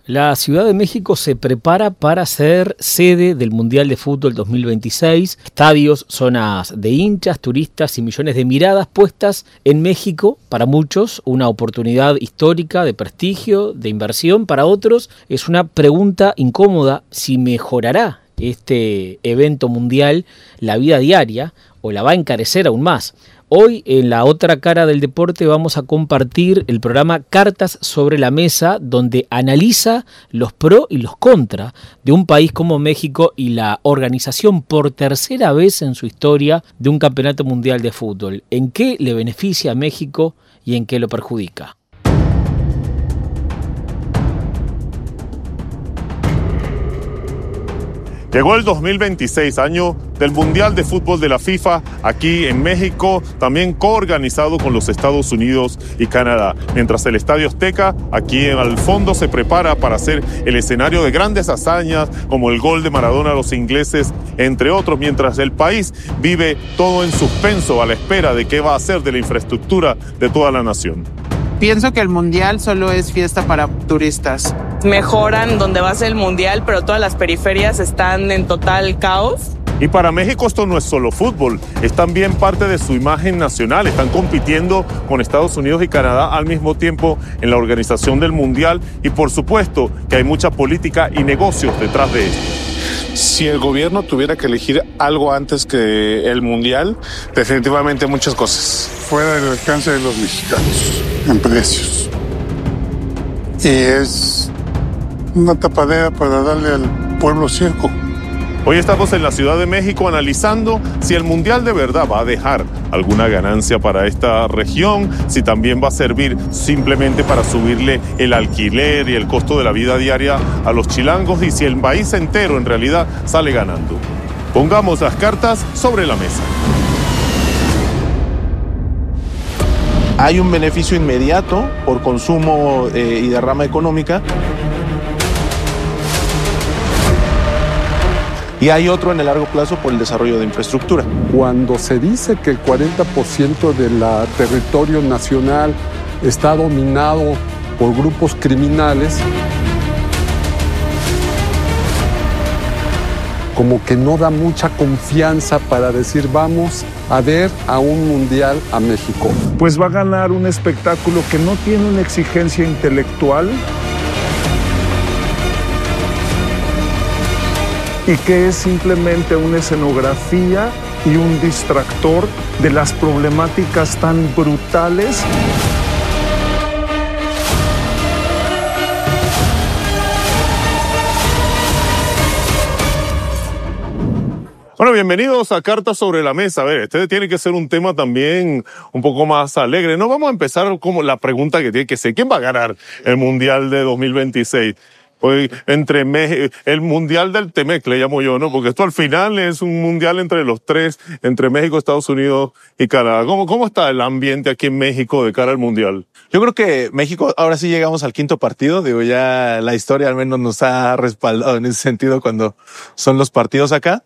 La Ciudad de México se prepara para ser sede del Mundial de Fútbol 2026. Estadios, zonas de hinchas, turistas y millones de miradas puestas en México. Para muchos, una oportunidad histórica de prestigio, de inversión. Para otros, es una pregunta incómoda si mejorará este evento mundial la vida diaria o la va a encarecer aún más. Hoy, en la otra cara del deporte, vamos a compartir el programa Cartas sobre la Mesa, donde analiza los pros y los contras de un país como México y la organización por tercera vez en su historia de un campeonato mundial de fútbol. ¿En qué le beneficia a México y en qué lo perjudica? Llegó el 2026, año del Mundial de Fútbol de la FIFA, aquí en México, también coorganizado con los Estados Unidos y Canadá. Mientras el Estadio Azteca, aquí al fondo, se prepara para ser el escenario de grandes hazañas, como el gol de Maradona a los ingleses, entre otros, mientras el país vive todo en suspenso a la espera de qué va a hacer de la infraestructura de toda la nación. Pienso que el Mundial solo es fiesta para turistas. Mejoran donde va a ser el Mundial, pero todas las periferias están en total caos. Y para México esto no es solo fútbol, es también parte de su imagen nacional. Están compitiendo con Estados Unidos y Canadá al mismo tiempo en la organización del Mundial y por supuesto que hay mucha política y negocios detrás de esto. Si el gobierno tuviera que elegir algo antes que el Mundial, definitivamente muchas cosas. Fuera del alcance de los mexicanos en precios. Y es una tapadera para darle al pueblo circo. Hoy estamos en la Ciudad de México analizando si el Mundial de verdad va a dejar alguna ganancia para esta región, si también va a servir simplemente para subirle el alquiler y el costo de la vida diaria a los chilangos y si el país entero en realidad sale ganando. Pongamos las cartas sobre la mesa. Hay un beneficio inmediato por consumo y derrama económica. Y hay otro en el largo plazo por el desarrollo de infraestructura. Cuando se dice que el 40% del territorio nacional está dominado por grupos criminales, como que no da mucha confianza para decir vamos a ver a un mundial a México. Pues va a ganar un espectáculo que no tiene una exigencia intelectual y que es simplemente una escenografía y un distractor de las problemáticas tan brutales. Bueno, bienvenidos a Cartas sobre la Mesa. A ver, este tiene que ser un tema también un poco más alegre. No vamos a empezar como la pregunta que tiene que ser, ¿quién va a ganar el Mundial de 2026? Hoy, entre el Mundial del Temec, le llamo yo, ¿no? Porque esto al final es un mundial entre los tres, entre México, Estados Unidos y Canadá. ¿Cómo está el ambiente aquí en México de cara al Mundial? Yo creo que México, ahora sí llegamos al quinto partido. Digo, ya la historia al menos nos ha respaldado en ese sentido cuando son los partidos acá.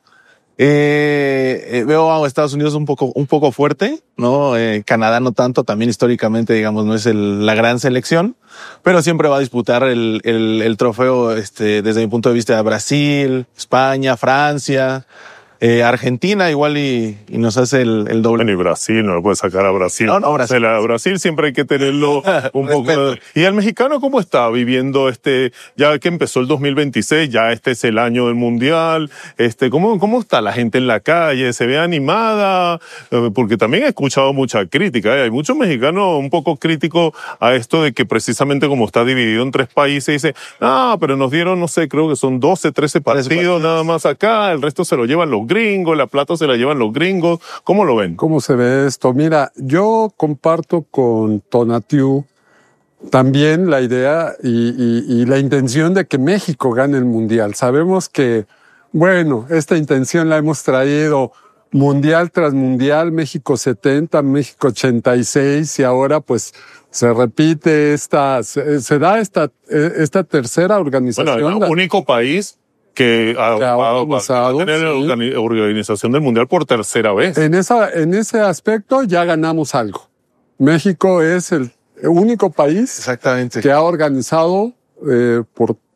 Veo a Estados Unidos un poco fuerte, ¿no? Canadá no tanto, también históricamente, digamos, no es la gran selección, pero siempre va a disputar el trofeo, desde mi punto de vista, Brasil, España, Francia, Argentina igual y nos hace el doble. Bueno, y Brasil, no lo puede sacar a Brasil. No, Brasil. Brasil siempre hay que tenerlo un poco. ¿Y el mexicano cómo está viviendo ya que empezó el 2026, ya este es el año del Mundial? ¿Cómo está la gente en la calle? ¿Se ve animada? Porque también he escuchado mucha crítica, Hay muchos mexicanos un poco críticos a esto de que precisamente como está dividido en tres países, dice, pero nos dieron, no sé, creo que son 12, 13 partidos nada más acá, el resto se lo llevan los gringos, la plata se la llevan los gringos. ¿Cómo lo ven? ¿Cómo se ve esto? Mira, yo comparto con Tonatiuh también la idea y la intención de que México gane el Mundial. Sabemos que, bueno, esta intención la hemos traído Mundial tras Mundial, México 70, México 86 y ahora pues se repite se da esta tercera organización. Bueno, el único país que ha tener la organización del Mundial por tercera vez. En ese aspecto ya ganamos algo. México es el único país exactamente que ha organizado por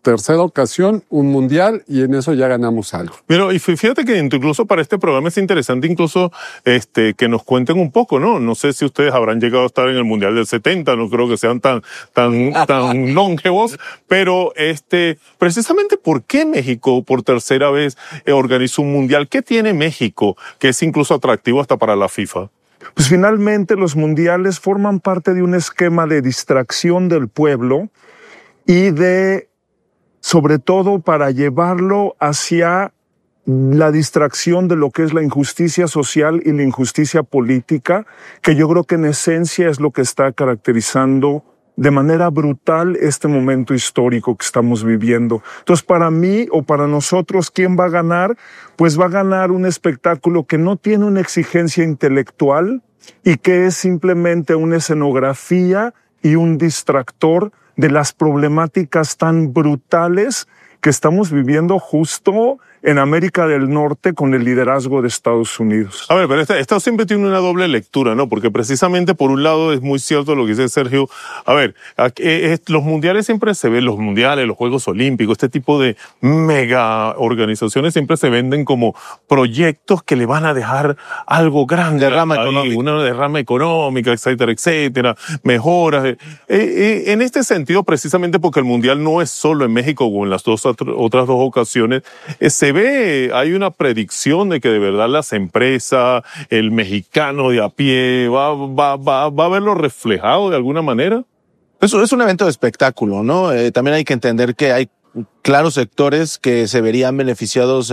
tercera ocasión, un mundial, y en eso ya ganamos algo. Pero y fíjate que incluso para este programa es interesante incluso que nos cuenten un poco, ¿no? No sé si ustedes habrán llegado a estar en el Mundial del 70, no creo que sean tan longevos, pero precisamente ¿por qué México por tercera vez organizó un Mundial? ¿Qué tiene México que es incluso atractivo hasta para la FIFA? Pues finalmente los mundiales forman parte de un esquema de distracción del pueblo y sobre todo para llevarlo hacia la distracción de lo que es la injusticia social y la injusticia política, que yo creo que en esencia es lo que está caracterizando de manera brutal este momento histórico que estamos viviendo. Entonces, para mí o para nosotros, ¿quién va a ganar? Pues va a ganar un espectáculo que no tiene una exigencia intelectual y que es simplemente una escenografía y un distractor de las problemáticas tan brutales que estamos viviendo justo en América del Norte con el liderazgo de Estados Unidos. A ver, pero esto siempre tiene una doble lectura, ¿no? Porque precisamente por un lado es muy cierto lo que dice Sergio. A ver, los mundiales siempre se ven, los mundiales, los Juegos Olímpicos, este tipo de mega organizaciones siempre se venden como proyectos que le van a dejar algo grande. Una derrama económica, etcétera, etcétera, mejoras. En este sentido, precisamente porque el mundial no es solo en México o en las otras dos ocasiones, se ve, hay una predicción de que de verdad las empresas, el mexicano de a pie, va a verlo reflejado de alguna manera. Eso es un evento de espectáculo, ¿no? También hay que entender que hay claros sectores que se verían beneficiados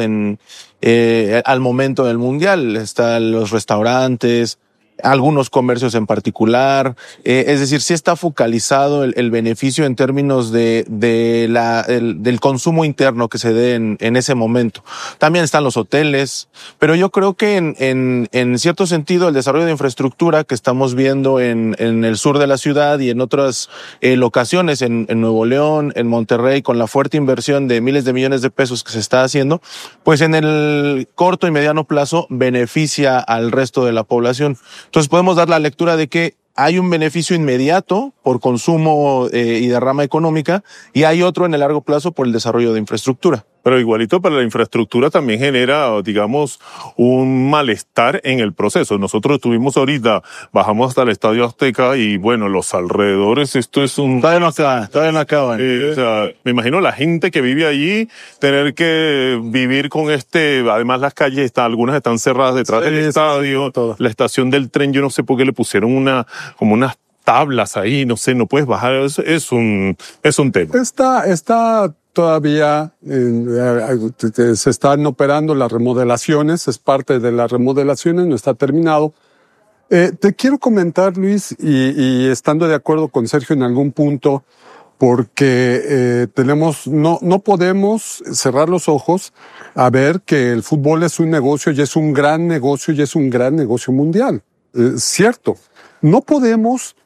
al momento del mundial. Están los restaurantes, algunos comercios en particular, es decir, sí está focalizado el beneficio en términos del consumo interno que se dé en ese momento. También están los hoteles, pero yo creo que en cierto sentido el desarrollo de infraestructura que estamos viendo en el sur de la ciudad y en otras locaciones, en Nuevo León, en Monterrey, con la fuerte inversión de miles de millones de pesos que se está haciendo, pues en el corto y mediano plazo beneficia al resto de la población. Entonces podemos dar la lectura de que hay un beneficio inmediato por consumo y derrama económica y hay otro en el largo plazo por el desarrollo de infraestructura. Pero igualito para la infraestructura también genera, digamos, un malestar en el proceso. Nosotros estuvimos ahorita, bajamos hasta el Estadio Azteca y bueno, los alrededores, esto es un... Todavía no acaba. O sea, me imagino la gente que vive allí, tener que vivir con además las calles, algunas están cerradas detrás del estadio, la estación del tren, yo no sé por qué le pusieron como unas tablas ahí, no sé, no puedes bajar, es un tema. Está todavía se están operando las remodelaciones, es parte de las remodelaciones, no está terminado. Te quiero comentar, Luis, y estando de acuerdo con Sergio en algún punto, porque no podemos cerrar los ojos a ver que el fútbol es un negocio y es un gran negocio y es un gran negocio mundial. Cierto. No podemos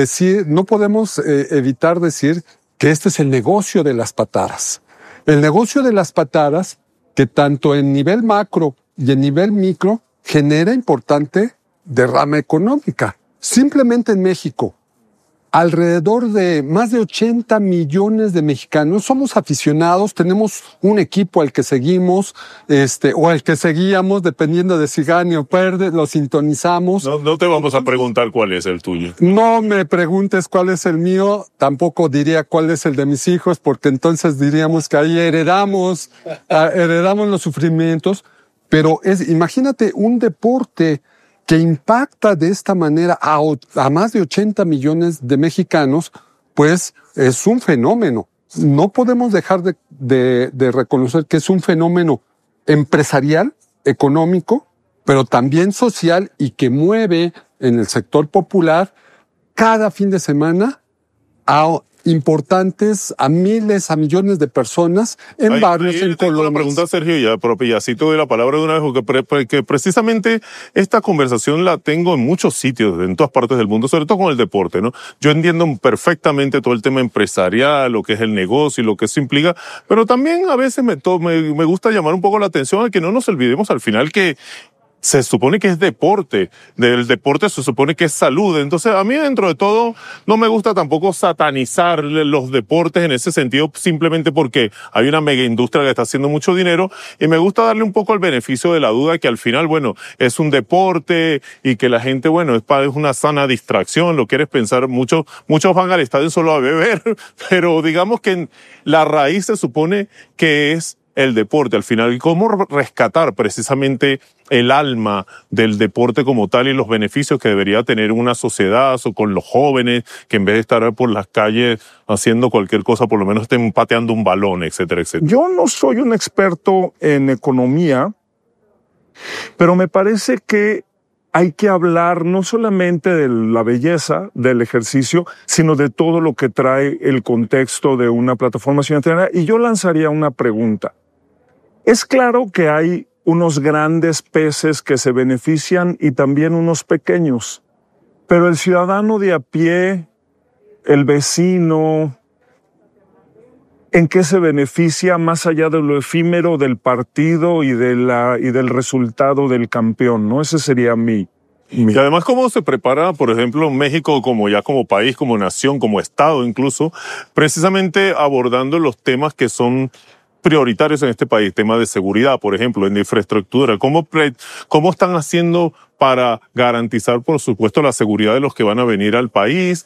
evitar decir que este es el negocio de las patadas. El negocio de las patadas, que tanto en nivel macro y en nivel micro genera importante derrama económica. Simplemente en México, alrededor de más de 80 millones de mexicanos somos aficionados, tenemos un equipo al que seguimos, o al que seguíamos, dependiendo de si gane o pierde, lo sintonizamos. No te vamos a preguntar cuál es el tuyo. No me preguntes cuál es el mío, tampoco diría cuál es el de mis hijos, porque entonces diríamos que ahí heredamos los sufrimientos, pero imagínate un deporte que impacta de esta manera a más de 80 millones de mexicanos, pues es un fenómeno. No podemos dejar de reconocer que es un fenómeno empresarial, económico, pero también social y que mueve en el sector popular cada fin de semana a importantes, a miles, a millones de personas en barrios, en colonias. La pregunta, Sergio, y así te doy la palabra de una vez, porque precisamente esta conversación la tengo en muchos sitios, en todas partes del mundo, sobre todo con el deporte, ¿no? Yo entiendo perfectamente todo el tema empresarial, lo que es el negocio y lo que eso implica, pero también a veces me gusta llamar un poco la atención a que no nos olvidemos al final que se supone que es deporte, del deporte se supone que es salud. Entonces, a mí dentro de todo no me gusta tampoco satanizar los deportes en ese sentido, simplemente porque hay una mega industria que está haciendo mucho dinero, y me gusta darle un poco el beneficio de la duda, que al final, bueno, es un deporte y que la gente, bueno, es una sana distracción, lo quieres pensar, muchos van al estadio solo a beber, pero digamos que la raíz se supone que es el deporte al final, y cómo rescatar precisamente el alma del deporte como tal y los beneficios que debería tener una sociedad o con los jóvenes, que en vez de estar por las calles haciendo cualquier cosa, por lo menos estén pateando un balón, etcétera, etcétera. Yo no soy un experto en economía, pero me parece que hay que hablar no solamente de la belleza del ejercicio, sino de todo lo que trae el contexto de una plataforma ciudadana. Y yo lanzaría una pregunta. Es claro que hay unos grandes peces que se benefician y también unos pequeños, pero el ciudadano de a pie, el vecino, ¿en qué se beneficia más allá de lo efímero del partido y del resultado del campeón? ¿No? Ese sería mi. Y además, ¿cómo se prepara, por ejemplo, México como país, como nación, como Estado incluso, precisamente abordando los temas que son prioritarios en este país, temas de seguridad, por ejemplo, en infraestructura? ¿Cómo están haciendo para garantizar, por supuesto, la seguridad de los que van a venir al país?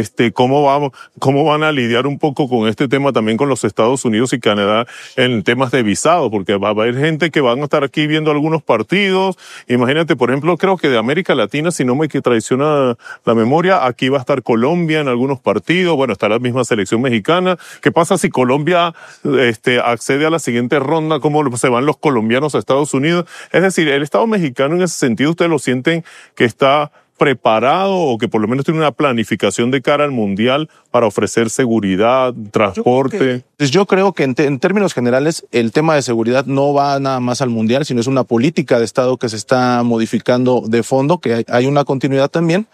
¿Cómo van a lidiar un poco con este tema también con los Estados Unidos y Canadá en temas de visado? Porque va a haber gente que van a estar aquí viendo algunos partidos. Imagínate, por ejemplo, creo que de América Latina, si no me traiciona la memoria, aquí va a estar Colombia en algunos partidos. Bueno, está la misma selección mexicana. ¿Qué pasa si Colombia accede a la siguiente ronda? ¿Cómo se van los colombianos a Estados Unidos? Es decir, el Estado mexicano en ese sentido, ustedes lo sienten que está preparado o que por lo menos tiene una planificación de cara al Mundial para ofrecer seguridad, transporte. Yo creo que en términos generales el tema de seguridad no va nada más al Mundial, sino es una política de Estado que se está modificando de fondo, que hay una continuidad también.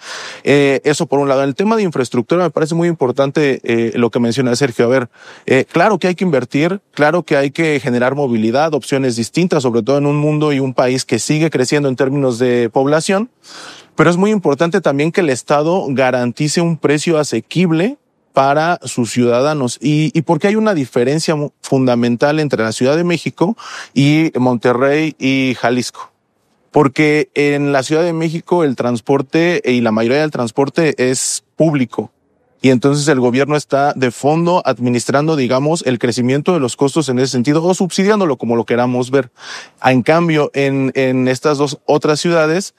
Eso por un lado. En el tema de infraestructura me parece muy importante lo que menciona Sergio. A ver, claro que hay que invertir, claro que hay que generar movilidad, opciones distintas, sobre todo en un mundo y un país que sigue creciendo en términos de población. Pero es muy importante también que el Estado garantice un precio asequible para sus ciudadanos. Y porque hay una diferencia fundamental entre la Ciudad de México y Monterrey y Jalisco. Porque en la Ciudad de México el transporte y la mayoría del transporte es público. Y entonces el gobierno está de fondo administrando, digamos, el crecimiento de los costos en ese sentido o subsidiándolo, como lo queramos ver. En cambio, en estas dos otras ciudades,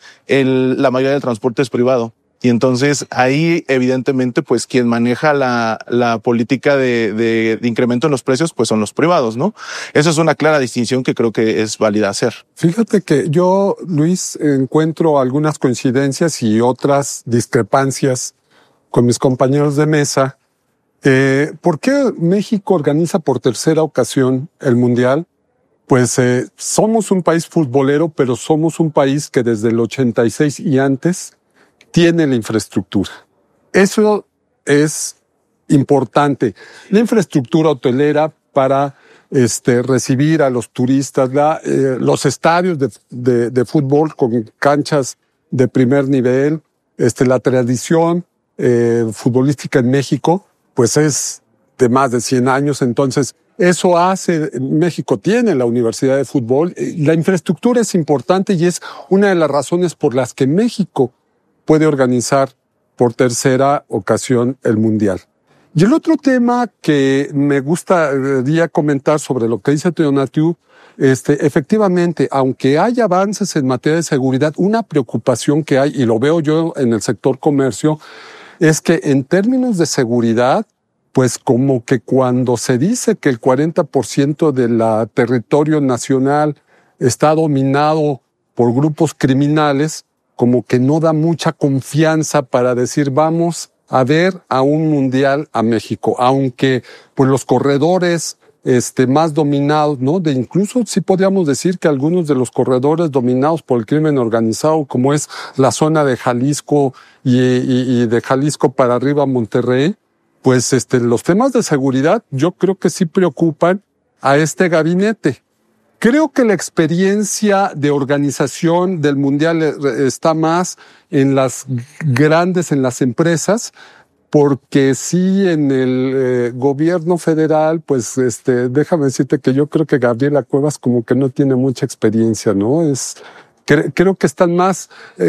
la mayoría del transporte es privado. Y entonces ahí, evidentemente, pues quien maneja la política de incremento en los precios, pues son los privados, ¿no? Esa es una clara distinción que creo que es válida hacer. Fíjate que yo, Luis, encuentro algunas coincidencias y otras discrepancias con mis compañeros de mesa. ¿Por qué México organiza por tercera ocasión el Mundial? Pues somos un país futbolero, pero somos un país que desde el 86 y antes tiene la infraestructura. Eso es importante. La infraestructura hotelera para recibir a los turistas, los estadios de fútbol con canchas de primer nivel, la tradición futbolística en México, pues es de más de 100 años. Entonces, eso hace, México tiene la Universidad de Fútbol. La infraestructura es importante y es una de las razones por las que México puede organizar por tercera ocasión el Mundial. Y el otro tema que me gustaría comentar sobre lo que dice Tonatiuh, efectivamente, aunque hay avances en materia de seguridad, una preocupación que hay, y lo veo yo en el sector comercio, es que en términos de seguridad, pues como que cuando se dice que el 40% del territorio nacional está dominado por grupos criminales, como que no da mucha confianza para decir vamos a ver a un mundial a México, aunque pues los corredores más dominados, ¿no? Incluso sí podríamos decir que algunos de los corredores dominados por el crimen organizado, como es la zona de Jalisco y de Jalisco para arriba Monterrey, pues los temas de seguridad yo creo que sí preocupan a este gabinete. Creo que la experiencia de organización del Mundial está más en las grandes, en las empresas, porque sí en el gobierno federal, pues déjame decirte que yo creo que Gabriela Cuevas como que no tiene mucha experiencia, ¿no? Creo que están más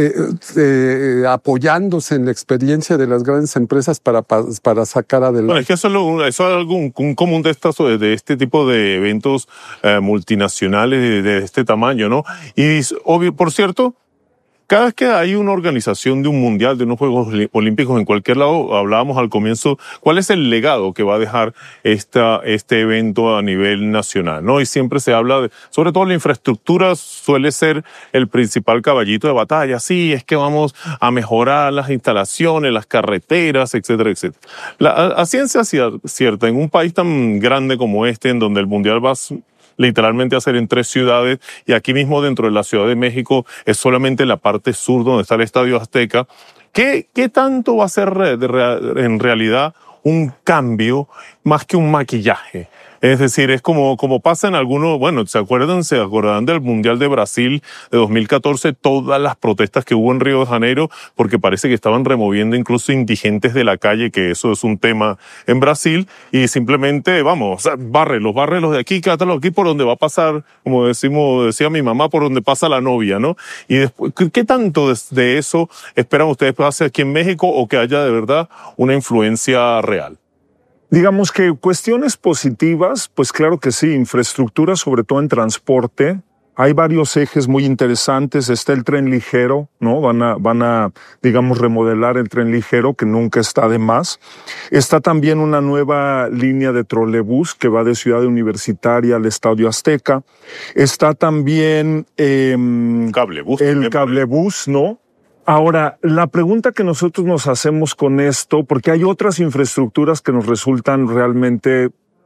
apoyándose en la experiencia de las grandes empresas para sacar adelante. Bueno, es que eso es algo un común de este tipo de eventos multinacionales de este tamaño, ¿no? Y obvio, por cierto, cada vez que hay una organización de un mundial, de unos Juegos Olímpicos en cualquier lado, hablábamos al comienzo, ¿cuál es el legado que va a dejar este evento a nivel nacional, ¿no? Y siempre se habla sobre todo la infraestructura suele ser el principal caballito de batalla. Sí, es que vamos a mejorar las instalaciones, las carreteras, etcétera, etcétera. A ciencia cierta, en un país tan grande como este, en donde el mundial va literalmente a ser en 3 ciudades, y aquí mismo dentro de la Ciudad de México es solamente la parte sur donde está el Estadio Azteca. ¿Qué tanto va a ser en realidad un cambio más que un maquillaje? Es decir, es como pasa en algunos, bueno, se acordarán del Mundial de Brasil de 2014, todas las protestas que hubo en Río de Janeiro, porque parece que estaban removiendo incluso indigentes de la calle, que eso es un tema en Brasil, y simplemente, vamos, bárrelos de aquí, cátalos aquí por donde va a pasar, como decía mi mamá, por donde pasa la novia, ¿no? Y después, ¿qué tanto de eso esperan ustedes pase aquí en México, o que haya de verdad una influencia real? Digamos que cuestiones positivas, pues claro que sí, infraestructura, sobre todo en transporte. Hay varios ejes muy interesantes. Está el tren ligero, ¿no? Van a, digamos, remodelar el tren ligero, que nunca está de más. Está también una nueva línea de trolebús que va de Ciudad Universitaria al Estadio Azteca. Está también el cablebús, ¿no? Ahora, la pregunta que nosotros nos hacemos con esto, porque hay otras infraestructuras que nos resultan realmente,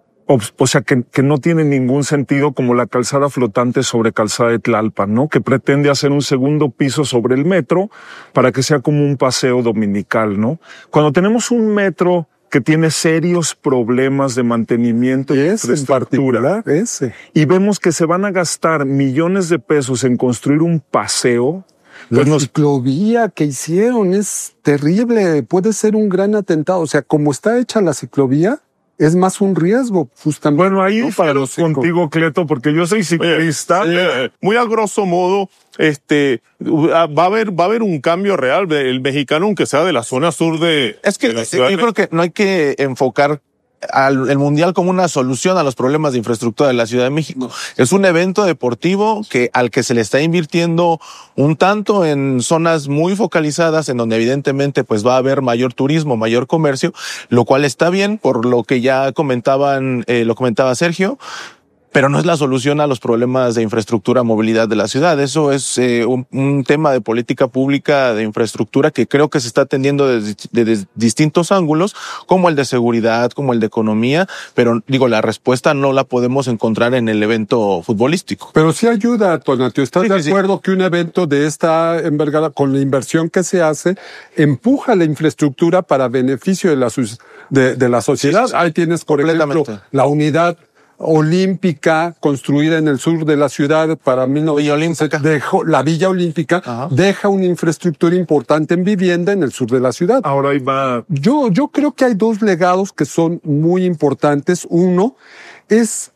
o sea, que no tienen ningún sentido, como la calzada flotante sobre Calzada de Tlalpan, ¿no? Que pretende hacer un segundo piso sobre el metro para que sea como un paseo dominical, ¿no? Cuando tenemos un metro que tiene serios problemas de mantenimiento y infraestructura, y vemos que se van a gastar millones de pesos en construir un paseo. La ciclovía que hicieron es terrible, puede ser un gran atentado. O sea, como está hecha la ciclovía, es más un riesgo, justamente. Bueno, ahí ¿no? Para los contigo, Cleto, porque yo soy ciclista. Muy a grosso modo, va a haber un cambio real. El mexicano, aunque sea de la zona sur de... Es que yo creo que no hay que enfocar el Mundial como una solución a los problemas de infraestructura de la Ciudad de México. Es un evento deportivo al que se le está invirtiendo un tanto en zonas muy focalizadas, en donde evidentemente pues va a haber mayor turismo, mayor comercio, lo cual está bien, por lo que ya lo comentaba Sergio, pero no es la solución a los problemas de infraestructura, movilidad de la ciudad. Eso es un tema de política pública de infraestructura que creo que se está atendiendo desde distintos ángulos, como el de seguridad, como el de economía, pero digo, la respuesta no la podemos encontrar en el evento futbolístico. Pero sí ayuda, Tonatio. ¿Estás de acuerdo que un evento de esta envergadura, con la inversión que se hace, empuja la infraestructura para beneficio de la sociedad? Ahí tienes, por ejemplo, la unidad olímpica construida en el sur de la ciudad para 1900, la Villa Olímpica. Deja una infraestructura importante en vivienda en el sur de la ciudad. Ahora ahí va. Yo creo que hay 2 legados que son muy importantes. Uno es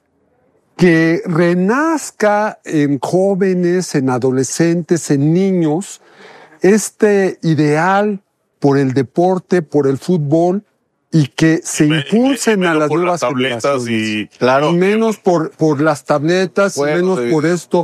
que renazca en jóvenes, en adolescentes, en niños, este ideal por el deporte, por el fútbol, y que se impulsen a las nuevas generaciones. Claro. Menos por las tabletas, menos por esto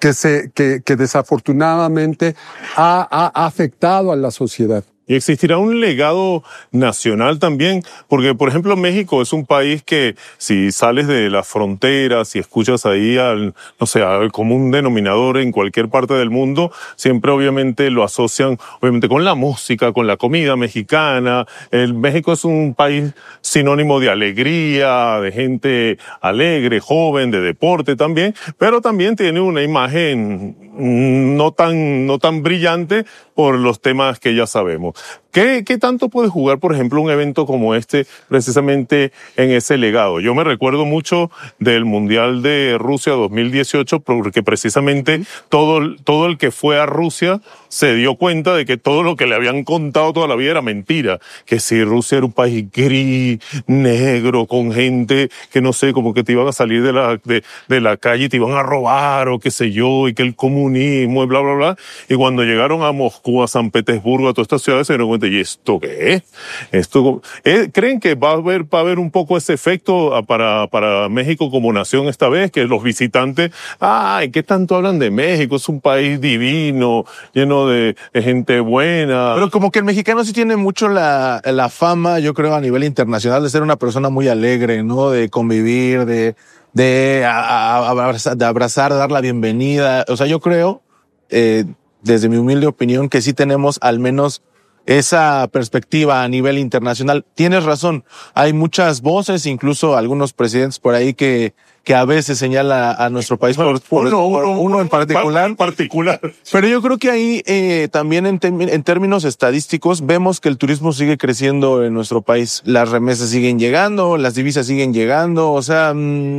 que desafortunadamente ha afectado a la sociedad. Y existirá un legado nacional también, porque, por ejemplo, México es un país que, si sales de las fronteras y escuchas ahí al común denominador en cualquier parte del mundo, siempre obviamente lo asocian con la música, con la comida mexicana. México es un país sinónimo de alegría, de gente alegre, joven, de deporte también, pero también tiene una imagen no tan brillante por los temas que ya sabemos. ¿Qué tanto puede jugar, por ejemplo, un evento como este precisamente en ese legado? Yo me recuerdo mucho del Mundial de Rusia 2018 porque precisamente todo el que fue a Rusia se dio cuenta de que todo lo que le habían contado toda la vida era mentira. Que si Rusia era un país gris, negro, con gente que no sé, como que te iban a salir de la calle y te iban a robar o qué sé yo, y que el comunismo y bla, bla, bla. Y cuando llegaron a Moscú, a San Petersburgo, a todas estas ciudades, se dieron cuenta, ¿y esto qué es? ¿Creen que va a haber un poco ese efecto para México como nación esta vez? Que los visitantes, ay, ¿qué tanto hablan de México? Es un país divino, lleno de gente buena. Pero como que el mexicano sí tiene mucho la fama, yo creo, a nivel internacional, de ser una persona muy alegre, ¿no? De convivir, de abrazar, dar la bienvenida. O sea, yo creo, desde mi humilde opinión, que sí tenemos al menos esa perspectiva a nivel internacional. Tienes razón, hay muchas voces, incluso algunos presidentes por ahí que a veces señala a nuestro país por uno en particular. Pero yo creo que ahí también en términos estadísticos vemos que el turismo sigue creciendo en nuestro país. Las remesas siguen llegando, las divisas siguen llegando. O sea,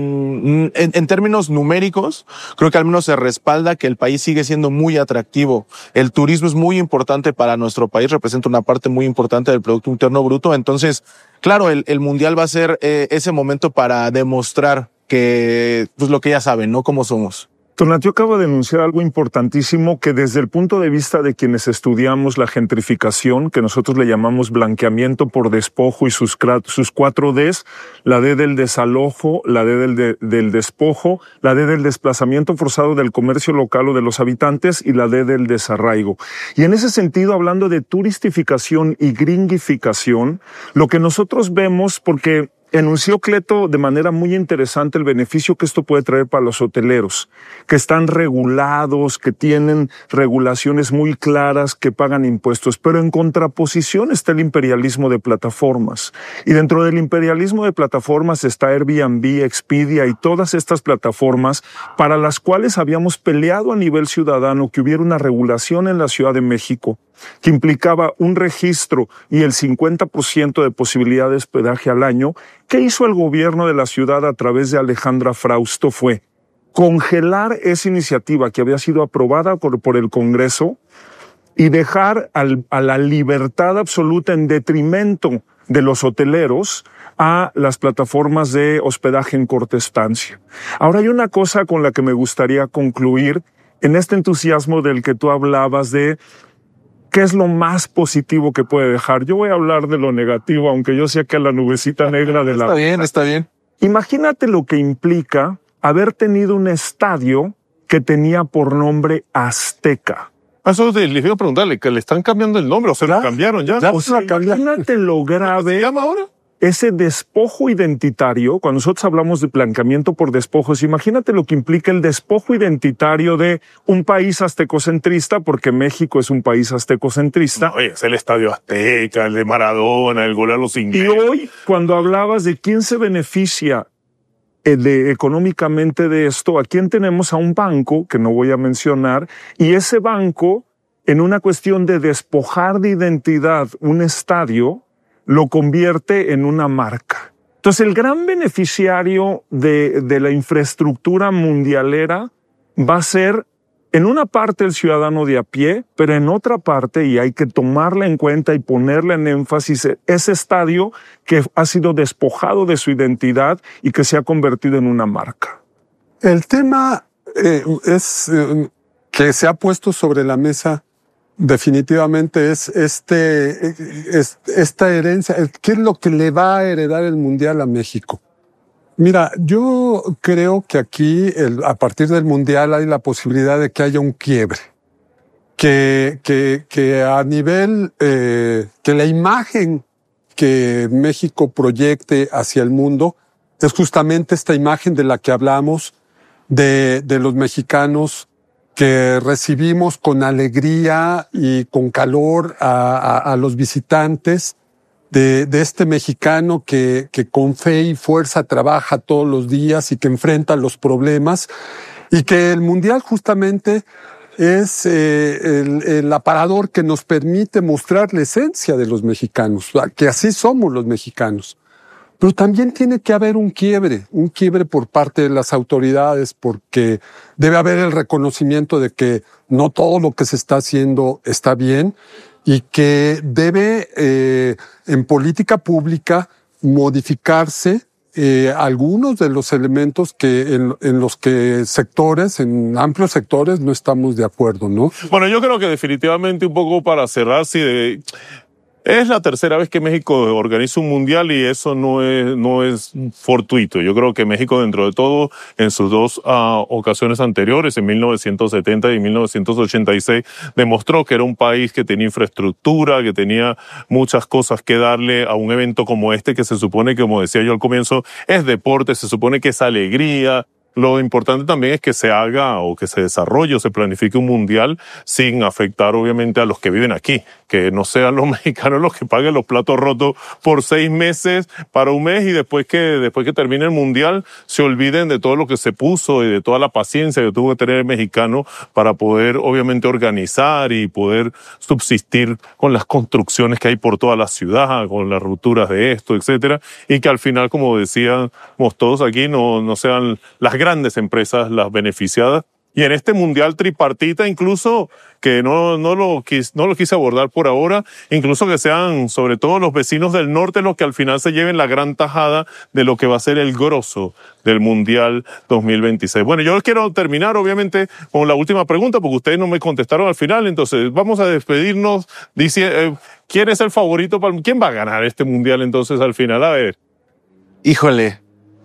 en términos numéricos, creo que al menos se respalda que el país sigue siendo muy atractivo. El turismo es muy importante para nuestro país, representa una parte muy importante del Producto Interno Bruto. Entonces, claro, el Mundial va a ser ese momento para demostrar que, pues lo que ya saben, ¿no? Cómo somos. Tonatiuh acaba de denunciar algo importantísimo que desde el punto de vista de quienes estudiamos la gentrificación, que nosotros le llamamos blanqueamiento por despojo y sus 4 Ds, la D del desalojo, la D del despojo, la D del desplazamiento forzado del comercio local o de los habitantes y la D del desarraigo. Y en ese sentido, hablando de turistificación y gringificación, lo que nosotros vemos, porque enunció Cleto de manera muy interesante el beneficio que esto puede traer para los hoteleros, que están regulados, que tienen regulaciones muy claras, que pagan impuestos, pero en contraposición está el imperialismo de plataformas. Y dentro del imperialismo de plataformas está Airbnb, Expedia y todas estas plataformas para las cuales habíamos peleado a nivel ciudadano que hubiera una regulación en la Ciudad de México que implicaba un registro y el 50% de posibilidad de hospedaje al año. ¿Qué hizo el gobierno de la ciudad a través de Alejandra Frausto? Fue congelar esa iniciativa que había sido aprobada por el Congreso y dejar a la libertad absoluta en detrimento de los hoteleros a las plataformas de hospedaje en corta estancia. Ahora hay una cosa con la que me gustaría concluir en este entusiasmo del que tú hablabas de ¿qué es lo más positivo que puede dejar? Yo voy a hablar de lo negativo, aunque yo sé que la nubecita negra de la... Está bien. Imagínate lo que implica haber tenido un estadio que tenía por nombre Azteca. Eso les iba a preguntarle, que le están cambiando el nombre, o se lo cambiaron ya. O sea, imagínate lo grave. ¿Se llama ahora? Ese despojo identitario, cuando nosotros hablamos de blanqueamiento por despojos, imagínate lo que implica el despojo identitario de un país aztecocentrista, porque México es un país aztecocentrista. No, es el Estadio Azteca, el de Maradona, el gol a los ingleses. Y hoy, cuando hablabas de quién se beneficia económicamente de esto, ¿a quién tenemos? A un banco, que no voy a mencionar, y ese banco, en una cuestión de despojar de identidad un estadio, lo convierte en una marca. Entonces, el gran beneficiario de la infraestructura mundialera va a ser, en una parte, el ciudadano de a pie, pero en otra parte, y hay que tomarla en cuenta y ponerle en énfasis, ese estadio que ha sido despojado de su identidad y que se ha convertido en una marca. El tema es que se ha puesto sobre la mesa definitivamente es esta herencia. ¿Qué es lo que le va a heredar el Mundial a México? Mira, yo creo que aquí, a partir del Mundial, hay la posibilidad de que haya un quiebre. Que a nivel, que la imagen que México proyecte hacia el mundo es justamente esta imagen de la que hablamos, de los mexicanos que recibimos con alegría y con calor a los visitantes, de este mexicano que con fe y fuerza trabaja todos los días y que enfrenta los problemas, y que el Mundial justamente es el aparador que nos permite mostrar la esencia de los mexicanos, que así somos los mexicanos. Pero también tiene que haber un quiebre por parte de las autoridades, porque debe haber el reconocimiento de que no todo lo que se está haciendo está bien y que debe, en política pública, modificarse algunos de los elementos que en los que en amplios sectores no estamos de acuerdo, ¿no? Bueno, yo creo que definitivamente, un poco para cerrar, es la tercera vez que México organiza un mundial y eso no es fortuito. Yo creo que México, dentro de todo, en sus dos ocasiones anteriores, en 1970 y 1986, demostró que era un país que tenía infraestructura, que tenía muchas cosas que darle a un evento como este, que se supone que, como decía yo al comienzo, es deporte, se supone que es alegría. Lo importante también es que se haga o que se desarrolle o se planifique un mundial sin afectar obviamente a los que viven aquí, que no sean los mexicanos los que paguen los platos rotos por 6 meses para un mes y después que termine el mundial se olviden de todo lo que se puso y de toda la paciencia que tuvo que tener el mexicano para poder obviamente organizar y poder subsistir con las construcciones que hay por toda la ciudad, con las rupturas de esto, etcétera, y que al final, como decíamos todos aquí, no sean las grandes empresas las beneficiadas. Y en este mundial tripartita, incluso, que no lo quise abordar por ahora, incluso que sean sobre todo los vecinos del norte los que al final se lleven la gran tajada de lo que va a ser el grosso del Mundial 2026. Bueno, yo quiero terminar obviamente con la última pregunta porque ustedes no me contestaron al final, entonces vamos a despedirnos diciendo, ¿quién es el favorito? ¿Quién va a ganar este mundial entonces al final? A ver. Híjole.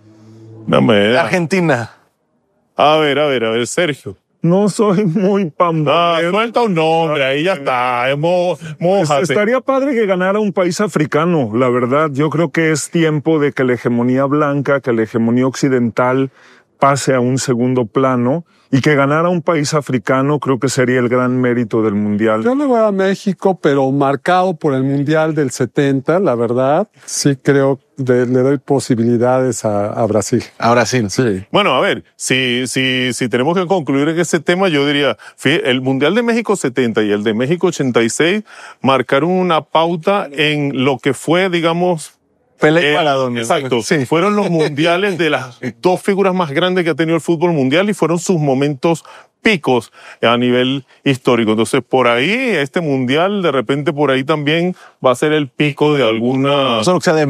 Argentina. A ver, Sergio. No soy muy pambolero. Suelta un nombre, ahí ya está. Mójate. Estaría padre que ganara un país africano, la verdad. Yo creo que es tiempo de que la hegemonía blanca, que la hegemonía occidental pase a un segundo plano y que ganara un país africano creo que sería el gran mérito del Mundial. Yo le voy a México, pero marcado por el Mundial del 70, la verdad, sí creo le doy posibilidades a Brasil. A Brasil. Sí. Bueno, a ver, si tenemos que concluir en ese tema, yo diría, el Mundial de México 70 y el de México 86 marcaron una pauta en lo que fue, digamos, Pelé y Maradona. Exacto. Sí. Fueron los mundiales de las dos figuras más grandes que ha tenido el fútbol mundial y fueron sus momentos picos a nivel histórico. Entonces, por ahí, este mundial, de repente, por ahí también va a ser el pico de alguna... Solo que sea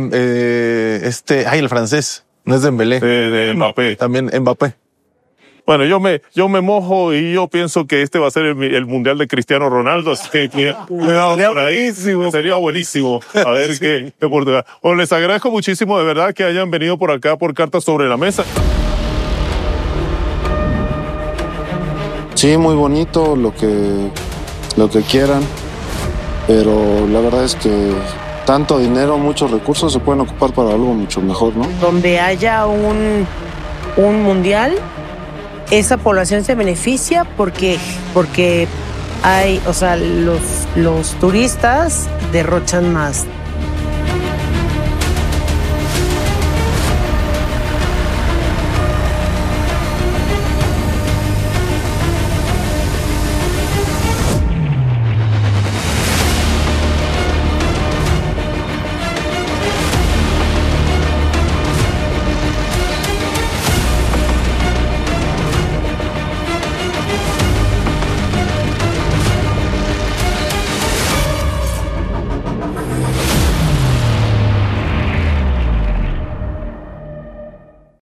de el francés. No es Dembélé. De Mbappé. También Mbappé. Bueno, yo me mojo y yo pienso que este va a ser el mundial de Cristiano Ronaldo, así que cuidado por ahí. Sería buenísimo. A ver qué Portugal. Bueno, les agradezco muchísimo de verdad que hayan venido por acá por Cartas sobre la Mesa. Sí, muy bonito lo que quieran, pero la verdad es que tanto dinero, muchos recursos se pueden ocupar para algo mucho mejor, ¿no? Donde haya un mundial, esa población se beneficia porque hay, los turistas derrochan más